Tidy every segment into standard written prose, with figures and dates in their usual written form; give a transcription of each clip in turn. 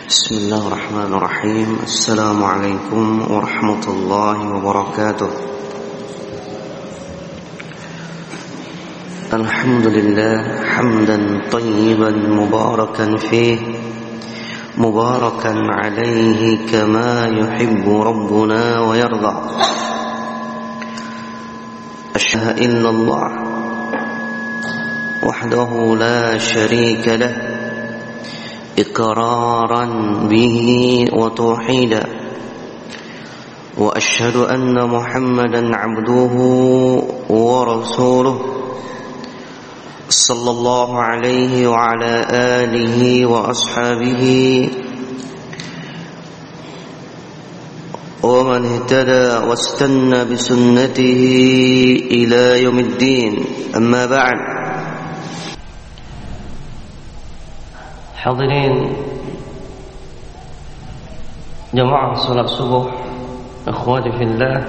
بسم الله الرحمن الرحيم. السلام عليكم ورحمة الله وبركاته. الحمد لله حمدا طيبا مباركا فيه مباركا عليه كما يحب ربنا ويرضى. أشهد إلا الله وحده لا شريك له إقرارا به وتوحيدا، وأشهد أن محمدا عبده ورسوله صلى الله عليه وعلى آله وأصحابه ومن اهتدى واستنى بسنته إلى يوم الدين. أما بعد. Hadirin jamaah salat subuh, akhwati fillah,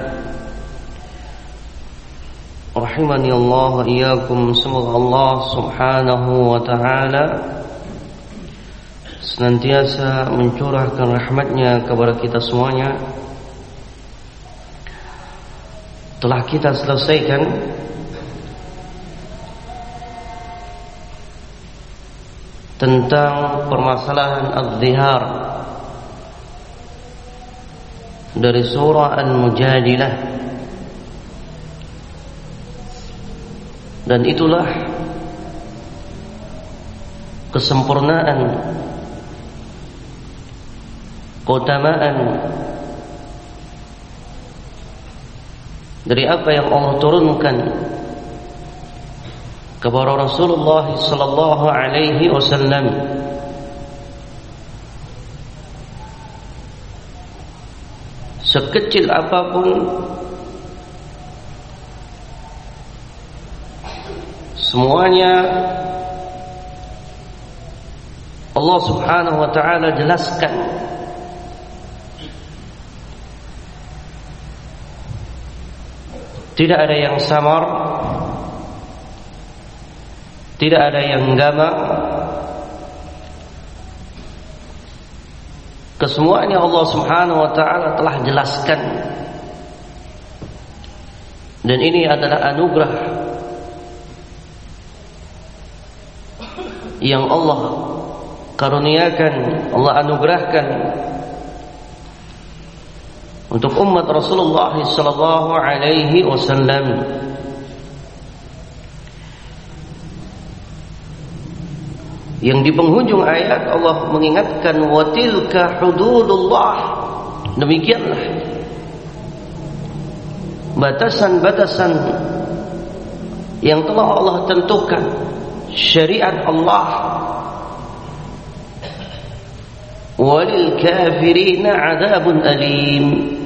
rahimani Allah wa iyyakum. Semoga Allah Subhanahu wa taala senantiasa mencurahkan rahmatnya kepada kita semuanya. Telah kita selesaikan tentang permasalahan az-zihar dari surah Al-Mujadilah, dan itulah kesempurnaan, keutamaan dari apa yang Allah turunkan kepada Rasulullah sallallahu alaihi wasallam. Sekecil apapun, semuanya Allah Subhanahu wa taala jelaskan. Tidak ada yang samar, tidak ada yang gamang. Kesemuanya Allah Subhanahu wa taala telah jelaskan. Dan ini adalah anugerah yang Allah karuniakan, Allah anugerahkan untuk umat Rasulullah sallallahu alaihi wasallam. Yang di penghujung ayat Allah mengingatkan, wa tilka hududullah. Demikianlah batasan-batasan yang telah Allah tentukan, syariat Allah. Walil kafirina adzabun alim.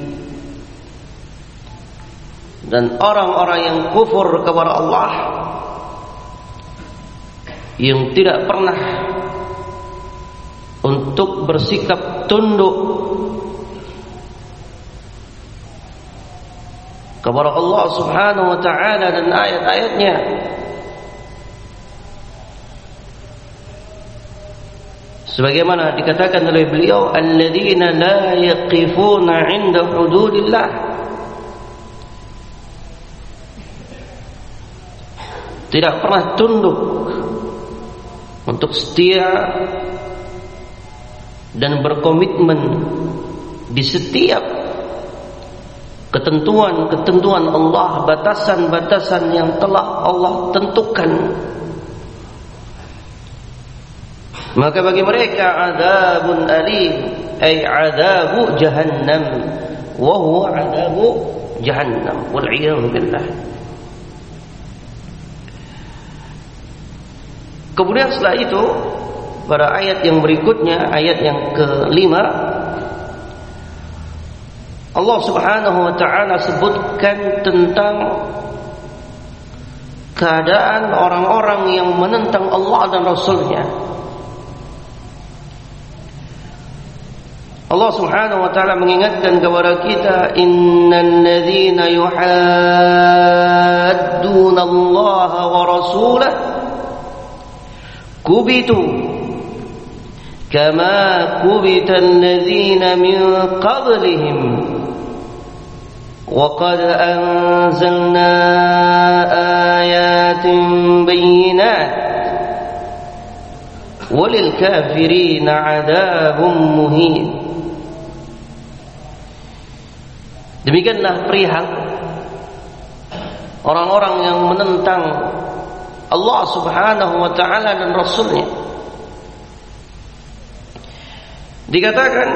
Dan orang-orang yang kufur kepada Allah, yang tidak pernah untuk bersikap tunduk kepada Allah Subhanahu wa taala dan ayat-ayatnya, sebagaimana dikatakan oleh beliau, alladzina la yaqifuna 'inda hududillah. Tidak pernah tunduk untuk setia dan berkomitmen di setiap ketentuan-ketentuan Allah, batasan-batasan yang telah Allah tentukan. Maka bagi mereka adzabun alim, ay adzabu jahannam, wa huwa adzabu jahannam, wal iyad billah. Kemudian setelah itu, pada ayat yang berikutnya, ayat yang ke-5, Allah Subhanahu wa taala sebutkan tentang keadaan orang-orang yang menentang Allah dan Rasul-Nya. Allah Subhanahu wa taala mengingatkan kepada kita, innal ladzina yuhadduna Allah wa rasulahu kubitu كما كبت الذين من قبلهم وقد أنزلنا آيات بينات وللكافرين عذاب مهين. Demikianlah perihal orang-orang yang menentang Allah Subhanahu wa taala dan Rasulnya. Dikatakan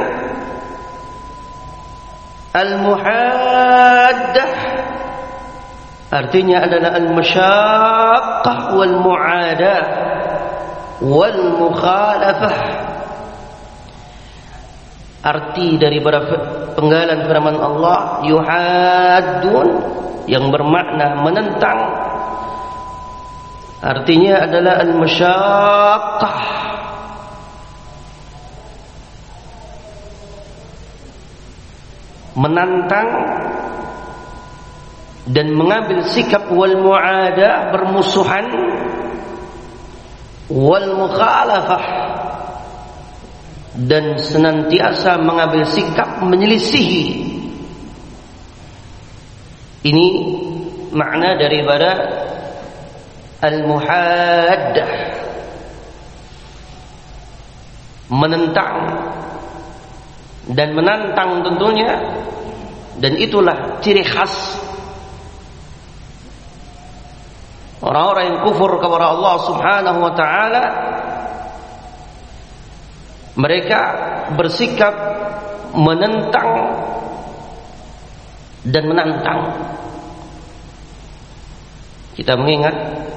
al-muhaddah artinya adalah al-masyaqqah wal mu'adah wal mukhalafah. Arti daripada penggalan firman Allah yuhaddun yang bermakna menentang, artinya adalah al-masyaqqah, menantang dan mengambil sikap, wal mu'adah bermusuhan, wal mukhalafah dan senantiasa mengambil sikap menyelisihi. Ini makna daripada al-muhaddah, menentang dan menantang tentunya, dan itulah ciri khas orang-orang yang kufur kepada Allah Subhanahu wa taala. Mereka bersikap menentang dan menantang. Kita mengingat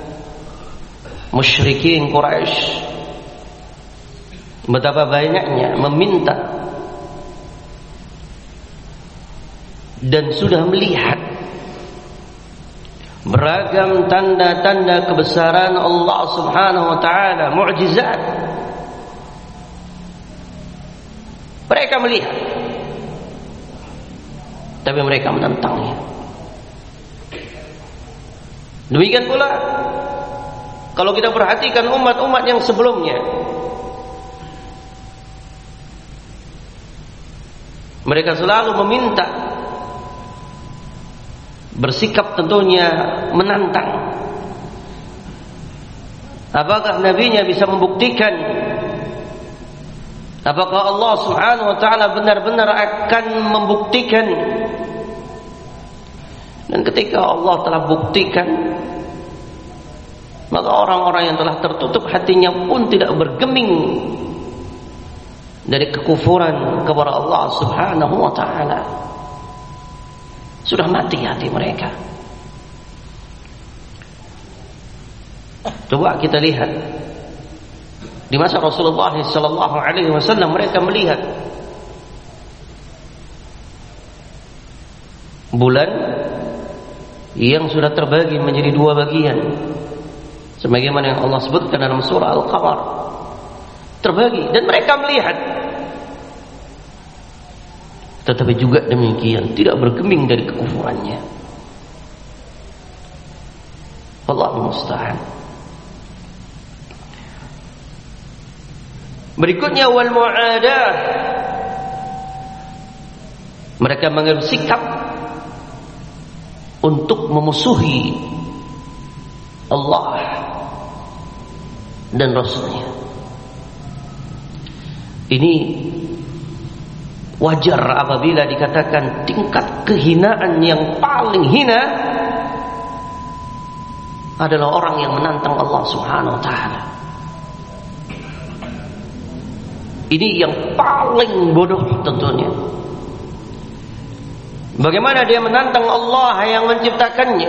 musyrikin Quraisy betapa banyaknya meminta dan sudah melihat beragam tanda-tanda kebesaran Allah Subhanahu wa taala, mukjizat. Mereka melihat, tapi mereka menentangnya. Demikian pula kalau kita perhatikan umat-umat yang sebelumnya, mereka selalu meminta, bersikap tentunya menantang. Apakah nabinya bisa membuktikan? Apakah Allah Subhanahu wa taala benar-benar akan membuktikan? Dan ketika Allah telah buktikan, maka orang-orang yang telah tertutup hatinya pun tidak bergeming dari kekufuran kepada Allah Subhanahu wa taala. Sudah mati hati mereka. Coba kita lihat di masa Rasulullah sallallahu alaihi wasallam, mereka melihat bulan yang sudah terbagi menjadi dua bagian, sebagaimana yang Allah sebutkan dalam surah Al-Qamar, terbagi, dan mereka melihat. Tetapi juga demikian tidak bergeming dari kekufurannya. Allahu musta'an. Berikutnya wal mu'adah, mereka mengambil sikap untuk memusuhi Allah dan Rasulnya. Ini wajar apabila dikatakan tingkat kehinaan yang paling hina adalah orang yang menantang Allah Subhanahu wa taala. Ini yang paling bodoh tentunya. Bagaimana dia menantang Allah yang menciptakannya?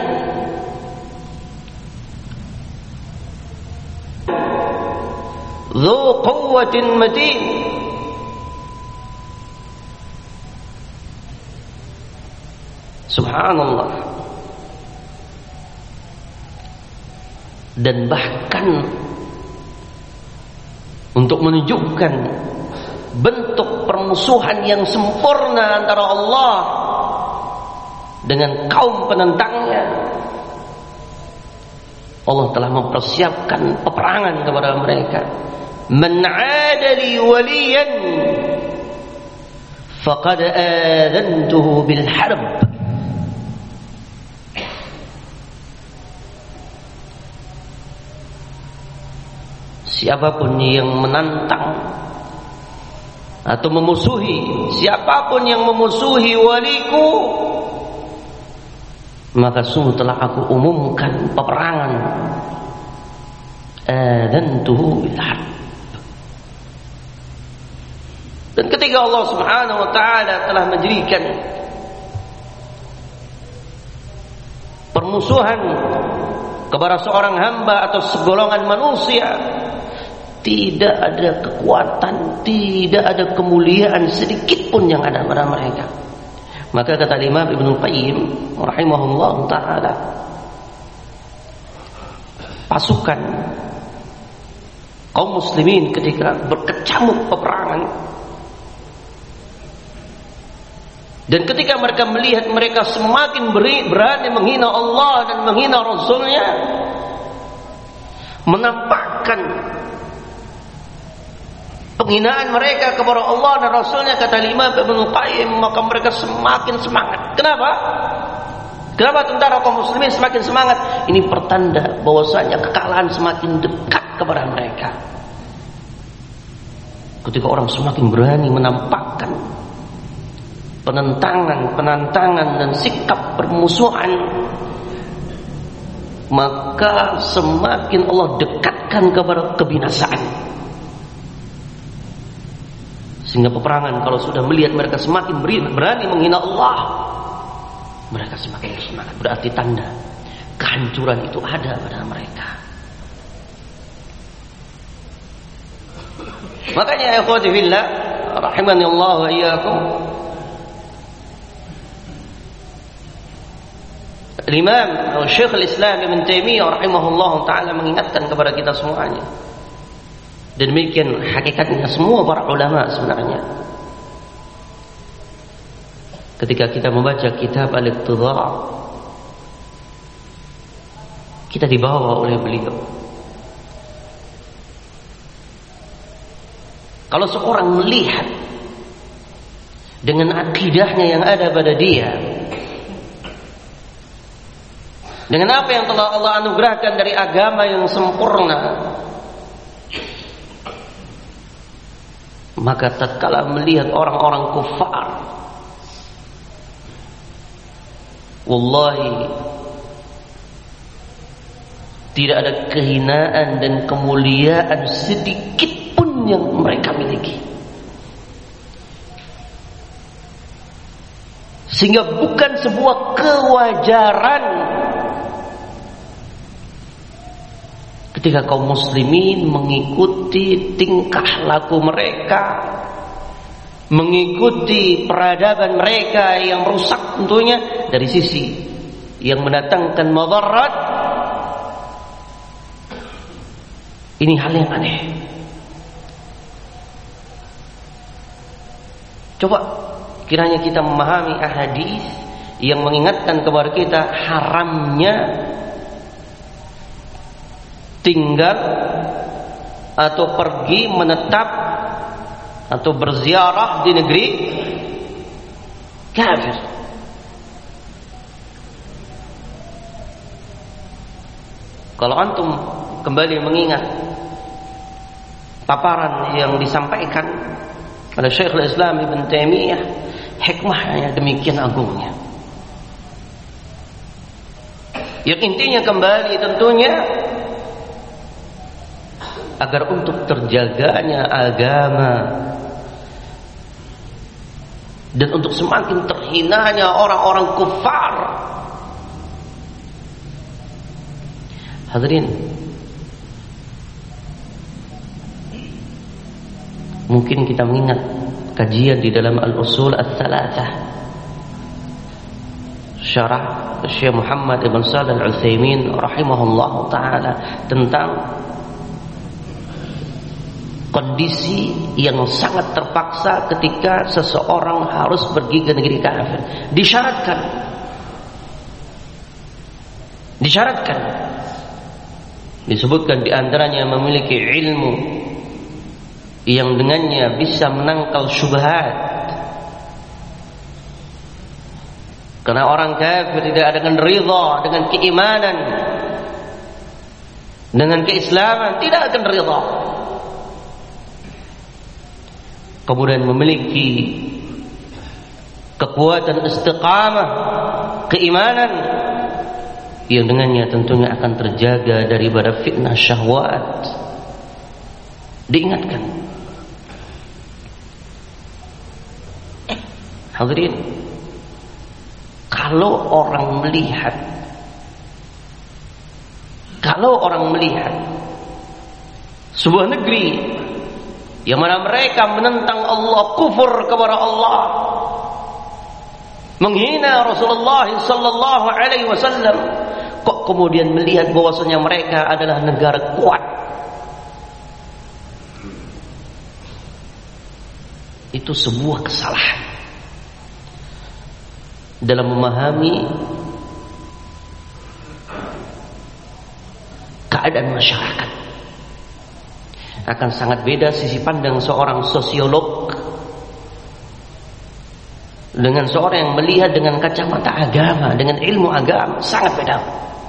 Dzu quwwatin matin. Subhanallah. Dan bahkan untuk menunjukkan bentuk permusuhan yang sempurna antara Allah dengan kaum penentangnya, Allah telah mempersiapkan peperangan kepada mereka man 'ada li waliyan faqad adantuhu bil harb. Siapapun yang menantang atau memusuhi, siapapun yang memusuhi waliku, maka sungguh telah aku umumkan peperangan. Adantuhu bil harb. Dan ketika Allah Subhanahu wa taala telah menjadikan permusuhan kepada seorang hamba atau segolongan manusia, tidak ada kekuatan, tidak ada kemuliaan sedikit pun yang ada pada mereka. Maka kata Imam Ibnu Qayyim rahimahullah taala, pasukan kaum muslimin ketika berkecamuk peperangan, dan ketika mereka melihat mereka semakin berani menghina Allah dan menghina Rasulnya, menampakkan penghinaan mereka kepada Allah dan Rasulnya, kata Imam Ibnu Qayyim, maka mereka semakin semangat. Kenapa? Kenapa tentara kaum muslimin semakin semangat? Ini pertanda bahwasanya kekalahan semakin dekat kepada mereka. Ketika orang semakin berani menampakkan penentangan dan sikap permusuhan, maka semakin Allah dekatkan kepada kebinasaan. Sehingga peperangan, kalau sudah melihat mereka semakin berani menghina Allah, mereka semakin semangat. Berarti tanda kehancuran itu ada pada mereka. Makanya ya ikhwati fillah rahimani Allah wa iyyakum, Imam Syekh al-Islam Ibn Taimiyah rahimahullah taala mengingatkan kepada kita semuanya. Dan demikian hakikatnya semua para ulama sebenarnya. Ketika kita membaca kitab Al-Iqtidha, kita dibawa oleh beliau. Kalau seorang melihat dengan akidahnya yang ada pada dia, dengan apa yang telah Allah anugerahkan dari agama yang sempurna, maka tatkala melihat orang-orang kufar, wallahi tidak ada kehinaan dan kemuliaan sedikit pun yang mereka miliki. Sehingga bukan sebuah kewajaran ketika kaum muslimin mengikuti tingkah laku mereka, mengikuti peradaban mereka yang rusak tentunya dari sisi yang mendatangkan madarat. Ini hal yang aneh. Coba kiranya kita memahami ahadits yang mengingatkan kepada kita haramnya tinggal atau pergi menetap atau berziarah di negeri kafir. Kalau antum kembali mengingat paparan yang disampaikan oleh Syekhul Islam Ibn Taimiyah, hikmahnya demikian agungnya. Yang intinya kembali tentunya agar untuk terjaganya agama dan untuk semakin terhinanya orang-orang kufar. Hadirin, mungkin kita mengingat kajian di dalam Al-Usul Ats-Tsalatsah syarah Syekh Muhammad Ibn Shalih Al-Utsaimin rahimahullah taala tentang kondisi yang sangat terpaksa ketika seseorang harus pergi ke negeri kafir. Disyaratkan. Disebutkan di antaranya memiliki ilmu yang dengannya bisa menangkal syubhat. Karena orang kafir tidak dengan ridha dengan keimanan, dengan keislaman, tidak akan ridha. Kemudian memiliki kekuatan istiqamah, keimanan yang dengannya tentunya akan terjaga daripada fitnah syahwat. Diingatkan, hadirin, kalau orang melihat sebuah negeri yang mana mereka menentang Allah, kufur kepada Allah, menghina Rasulullah sallallahu alaihi wasallam, kok kemudian melihat bahwasanya mereka adalah negara kuat, itu sebuah kesalahan dalam memahami keadaan masyarakat. Akan sangat beda sisi pandang seorang sosiolog dengan seorang yang melihat dengan kacamata agama, dengan ilmu agama, sangat beda.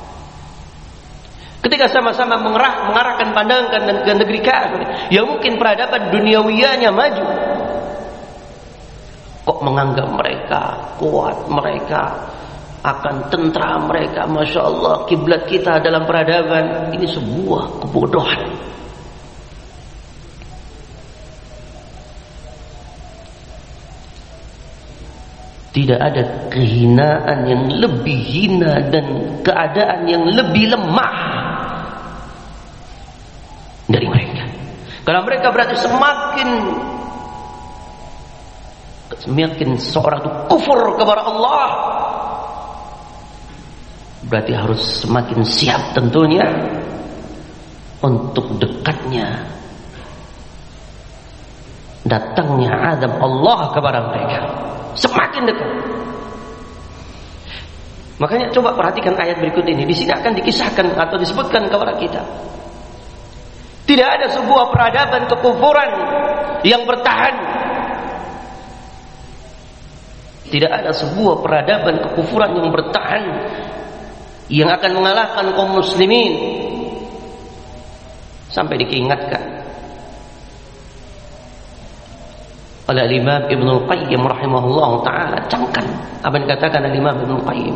Ketika sama-sama mengarahkan pandangan ke negeri kafir yang mungkin peradaban duniawiyahnya maju, kok menganggap mereka kuat, mereka akan tentram, mereka Masya Allah kiblat kita dalam peradaban. Ini sebuah kebodohan. Tidak ada kehinaan yang lebih hina dan keadaan yang lebih lemah dari mereka. Karena mereka berarti semakin seorang itu kufur kepada Allah, berarti harus semakin siap tentunya untuk dekatnya, datangnya azab Allah kepada mereka. Semakin dekat. Makanya coba perhatikan ayat berikut ini. Di sini akan dikisahkan atau disebutkan kepada kita, tidak ada sebuah peradaban kekufuran yang bertahan. Tidak ada sebuah peradaban kekufuran yang bertahan yang akan mengalahkan kaum muslimin. Sampai diingatkan oleh Imam Ibnul Qayyim rahimahullah ta'ala. Camkan apa yang dikatakan oleh Imam Ibnul Qayyim.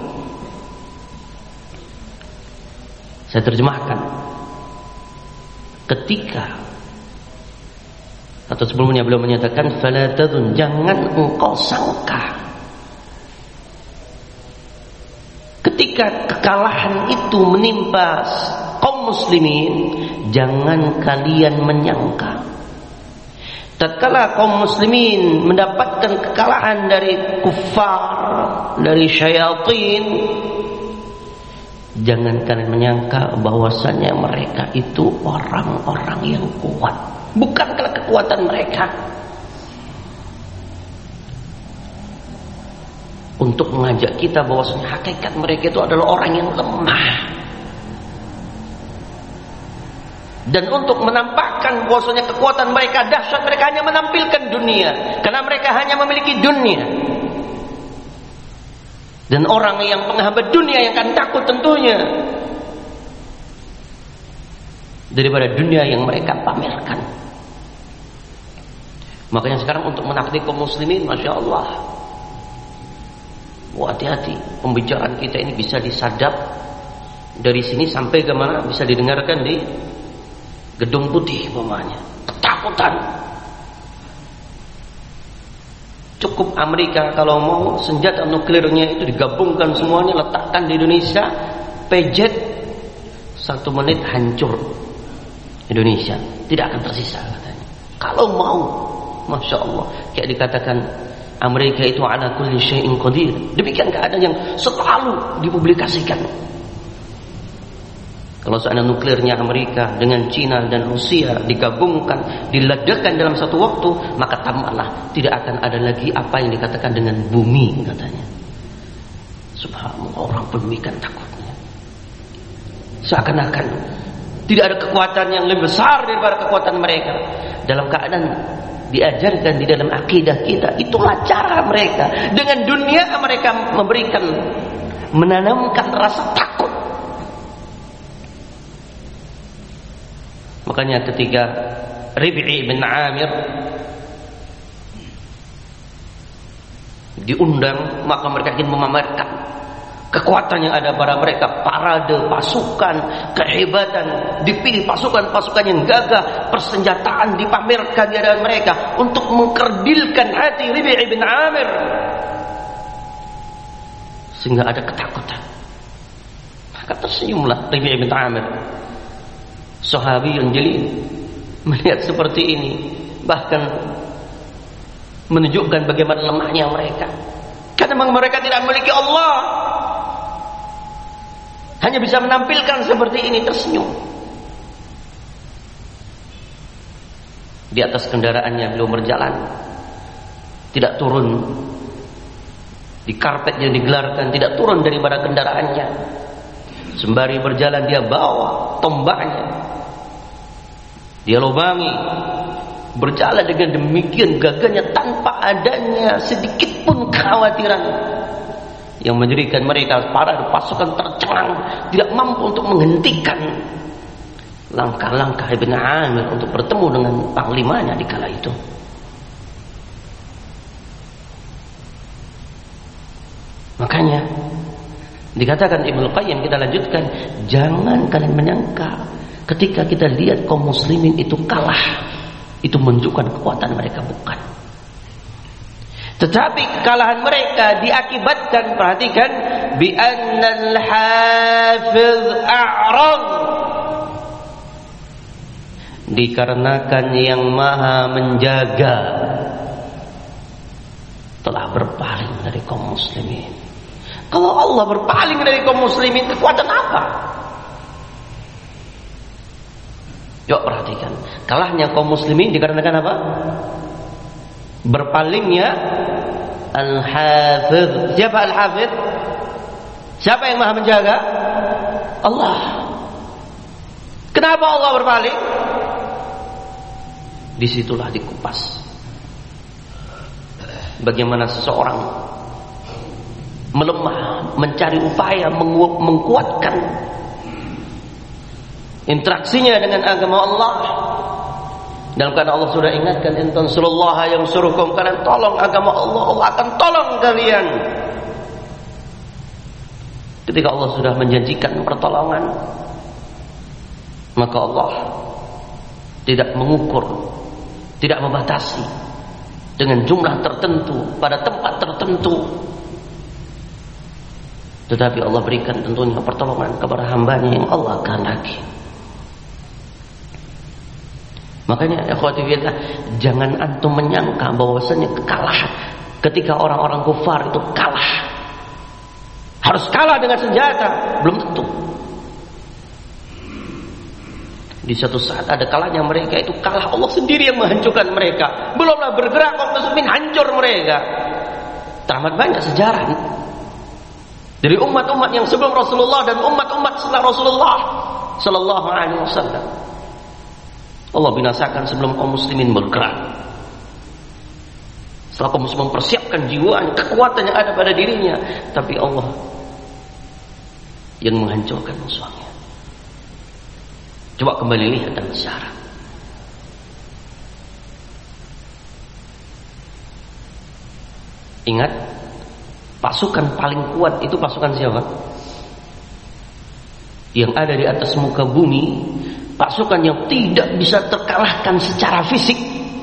Saya terjemahkan. Ketika atau sebelumnya beliau menyatakan, fala tadun, jangan engkau sangka ketika kekalahan itu menimpa kaum muslimin, jangan kalian menyangka tatkala kaum muslimin mendapatkan kekalahan dari kufar, dari syaitan, jangan kalian menyangka bahwasanya mereka itu orang-orang yang kuat. Bukankah kekuatan mereka untuk mengajak kita bahwasanya hakikat mereka itu adalah orang yang lemah, dan untuk menampakkan bahwasanya kekuatan mereka dahsyat. Mereka hanya menampilkan dunia karena mereka hanya memiliki dunia, dan orang yang penghambat dunia yang akan takut tentunya daripada dunia yang mereka pamerkan. Makanya sekarang untuk menaklid kaum muslimin, Masya Allah, hati-hati, pembicaraan kita ini bisa disadap dari sini sampai ke mana, bisa didengarkan di Gedung Putih umpamanya. Ketakutan. Cukup Amerika kalau mau senjata nuklirnya itu digabungkan semuanya, letakkan di Indonesia, pejet 1 menit hancur Indonesia, tidak akan tersisa katanya. Kalau mau, Masya Allah, kayak dikatakan Amerika itu ala kulli syai'in qadir. Demikian keadaan yang selalu dipublikasikan. Kalau seandainya nuklirnya Amerika dengan Cina dan Rusia digabungkan, diledakkan dalam satu waktu, maka tambahlah tidak akan ada lagi apa yang dikatakan dengan bumi katanya. Subhanallah, orang pun demikian takutnya. Seakan-akan Tidak ada kekuatan yang lebih besar daripada kekuatan mereka. Dalam keadaan diajarkan di dalam akidah kita, itulah cara mereka. Dengan dunia mereka menanamkan rasa takut. Makanya ketika Rib'i bin Amir diundang, maka mereka ingin memamerkan kekuatan yang ada pada mereka, parade pasukan, kehebatan, dipilih pasukan-pasukan yang gagah, persenjataan dipamerkan di hadapan mereka untuk mengkerdilkan hati Rib'i bin Amir sehingga ada ketakutan. Maka tersenyumlah Rib'i bin Amir, sahabiyun jalil, melihat seperti ini, bahkan menunjukkan bagaimana lemahnya mereka. Karena memang mereka tidak memiliki Allah, hanya bisa menampilkan seperti ini, tersenyum. Di atas kendaraannya beliau berjalan, tidak turun di karpet yang digelarkan, tidak turun daripada kendaraannya. Sembari berjalan dia bawa tombaknya, dia lubangi, berjalan dengan demikian gagahnya tanpa adanya sedikit pun kekhawatiran yang menjadikan mereka para pasukan tercengang, tidak mampu untuk menghentikan langkah-langkah Ibn Amir untuk bertemu dengan panglimanya di kala itu. Makanya dikatakan Ibnu Qayyim, kita lanjutkan, jangan kalian menyangka ketika kita lihat kaum muslimin itu kalah, itu menunjukkan kekuatan mereka, bukan. Tetapi kekalahan mereka diakibatkan, perhatikan, bi annal hafiz a'rad, dikarenakan yang maha menjaga telah berpaling dari kaum muslimin. Kalau Allah berpaling dari kaum muslimin, kekuatan apa? Yuk perhatikan, kalahnya kaum muslimin dikarenakan apa? Berpalingnya Al-Hafidh. Siapa Al-Hafidh? Siapa yang maha menjaga? Allah. Kenapa Allah berpaling? Disitulah dikupas bagaimana seseorang melemah, mencari upaya mengkuatkan interaksinya dengan agama Allah. Dalam keadaan Allah sudah ingatkan, in tansurullaha yansurkum, kalian tolong agama Allah, Allah akan tolong kalian. Ketika Allah sudah menjanjikan pertolongan, maka Allah tidak mengukur, tidak membatasi dengan jumlah tertentu pada tempat tertentu, tetapi Allah berikan tentunya pertolongan kepada hambanya yang Allah kehendaki. Makanya ikhwati fillah, jangan antum menyangka bahwasanya kekalahan ketika orang-orang kufar itu kalah harus kalah dengan senjata, belum tentu. Di suatu saat ada kalanya mereka itu kalah, Allah sendiri yang menghancurkan mereka. Belumlah bergerak kaum muslimin, hancur mereka. Teramat banyak sejarah dari umat-umat yang sebelum Rasulullah dan umat-umat setelah Rasulullah sallallahu alaihi wasallam. Allah binasakan sebelum kaum muslimin bergerak. Setelah kaum muslimin mempersiapkan jiwanya, kekuatan yang ada pada dirinya, tapi Allah yang menghancurkan musuhnya. Coba kembali lihat dalam sejarah. Ingat, pasukan paling kuat itu pasukan siapa? Yang ada di atas muka bumi, pasukan yang tidak bisa terkalahkan secara fisik,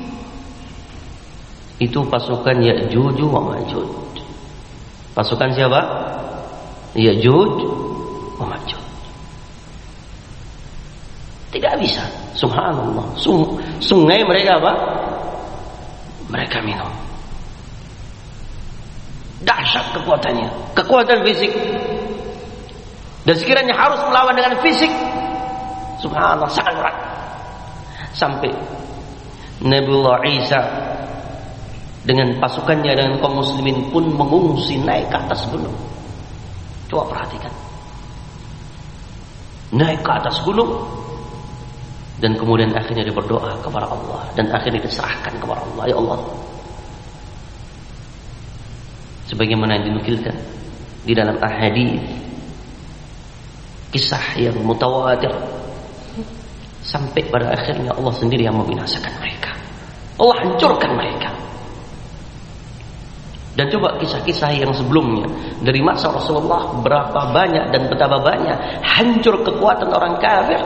itu pasukan Ya'juj wa Ma'juj. Pasukan siapa? Ya'juj wa Ma'juj. Tidak bisa. Subhanallah. Sungai mereka apa? Mereka minum. Dahsyat kekuatannya, kekuatan fisik. Dan sekiranya harus melawan dengan fisik, subhanallah, sangat berat. Sampai Nabiullah Isa dengan pasukannya, dengan kaum muslimin pun mengungsi naik ke atas gunung. Coba perhatikan, naik ke atas gunung Dan kemudian akhirnya dia berdoa kepada Allah dan akhirnya diserahkan kepada Allah. Ya Allah, sebagaimana yang dinukilkan di dalam ahadits, kisah yang mutawatir, sampai pada akhirnya Allah sendiri yang membinasakan mereka. Allah hancurkan mereka. Dan coba kisah-kisah yang sebelumnya dari masa Rasulullah, berapa banyak dan betapa banyak hancur kekuatan orang kafir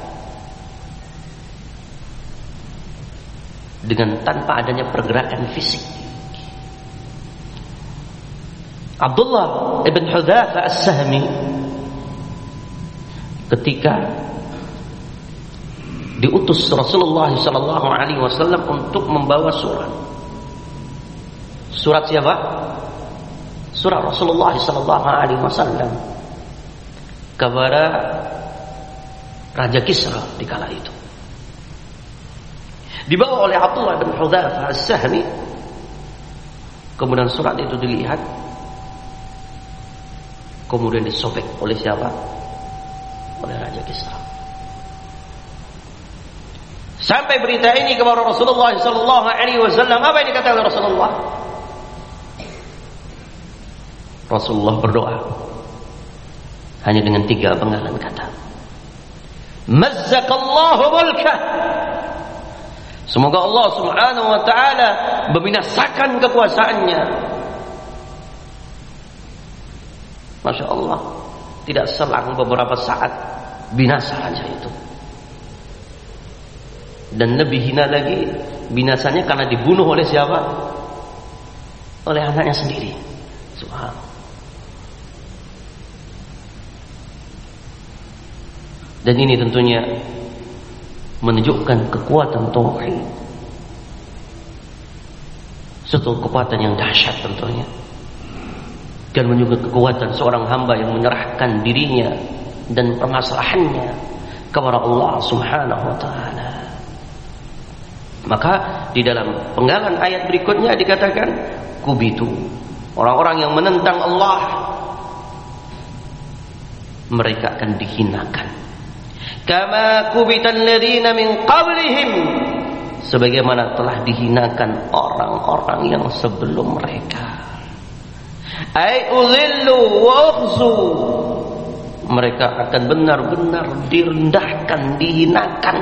dengan tanpa adanya pergerakan fisik. Abdullah ibn Hudzaifah as-Sahmi ketika diutus Rasulullah sallallahu alaihi wasallam untuk membawa surat siapa? Surat Rasulullah sallallahu alaihi wasallam kepada Raja Kisra di kala itu. Dibawa oleh Abdullah bin Hudzaifah as-Sahmi. Kemudian surat itu dilihat, kemudian disobek oleh siapa? Oleh Raja Kisra. Sampai berita ini kepada Rasulullah sallallahu alaihi wasallam. Apa yang dikatakan Rasulullah? Rasulullah berdoa hanya dengan 3 penggalan kata. Mazzakallahu mulkah. Semoga Allah Subhanahu wa taala membinasakan kekuasaannya. Masya Allah, tidak selang beberapa saat binasa saja itu. Dan lebih hina lagi, binasanya karena dibunuh oleh siapa? Oleh anaknya sendiri. Subhanallah. Dan ini tentunya menunjukkan kekuatan tauhid, suatu kekuatan yang dahsyat tentunya, dan menunjukkan kekuatan seorang hamba yang menyerahkan dirinya dan permasalahannya kepada Allah Subhanahu wa taala. Maka di dalam penggalan ayat berikutnya dikatakan kubitu, orang-orang yang menentang Allah mereka akan dihinakan. Kama kubital ladzina min qablihim, sebagaimana telah dihinakan orang-orang yang sebelum mereka. Ai uzillu wa ukhzu, mereka akan benar-benar direndahkan, dihinakan,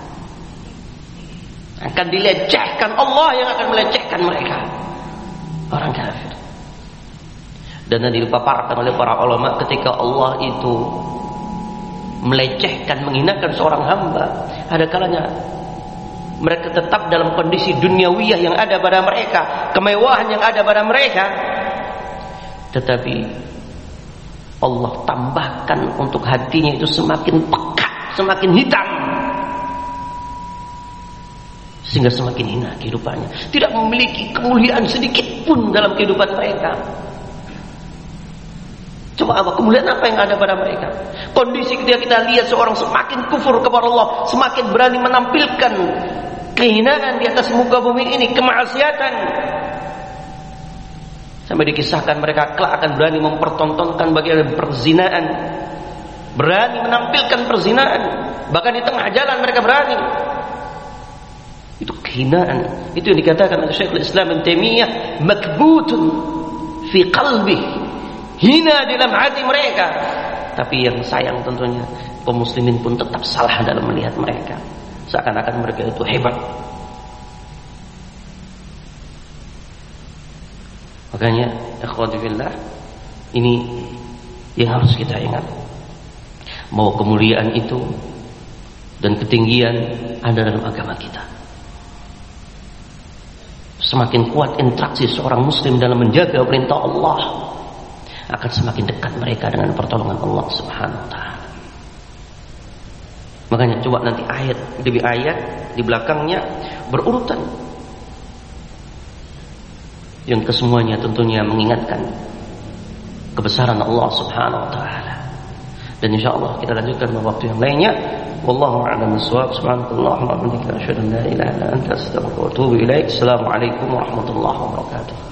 akan dilecehkan. Allah yang akan melecehkan mereka, orang kafir. Dan yang dipaparkan oleh para ulama, ketika Allah itu melecehkan, menghinakan seorang hamba, ada kalanya mereka tetap dalam kondisi duniawiyah yang ada pada mereka, kemewahan yang ada pada mereka, tetapi Allah tambahkan untuk hatinya itu semakin pekat, semakin hitam, sehingga semakin hina kehidupannya, tidak memiliki kemuliaan sedikit pun dalam kehidupan mereka. Coba apa kemuliaan apa yang ada pada mereka? Kondisi ketika kita lihat seorang semakin kufur kepada Allah, semakin berani menampilkan kehinaan di atas muka bumi ini, kemaksiatan, sampai dikisahkan mereka kelak akan berani mempertontonkan bagaimana perzinaan, berani menampilkan perzinaan, bahkan di tengah jalan mereka berani. Itu kehinaan. Itu yang dikatakan oleh Syekhul Islam Ibnu Taimiyah, makbutun fi qalbi, hina dalam hati mereka. Tapi yang sayang tentunya kaum muslimin pun tetap salah dalam melihat mereka, seakan-akan mereka itu hebat. Makanya ikhwati fillah, ini yang harus kita ingat, bahwa kemuliaan itu dan ketinggian ada dalam agama kita. Semakin kuat interaksi seorang muslim dalam menjaga perintah Allah, akan semakin dekat mereka dengan pertolongan Allah Subhanahu wa taala. Makanya coba nanti ayat demi ayat di belakangnya berurutan, yang kesemuanya tentunya mengingatkan kebesaran Allah Subhanahu wa taala. Dan insyaallah kita lanjutkan pada waktu yang lainnya. Wallahu a'lam bissawab. Subhanakallahumma wa bihamdika asyhadu an la ilaha illa anta astaghfiruka wa atubu ilaik. Assalamualaikum warahmatullahi wabarakatuh.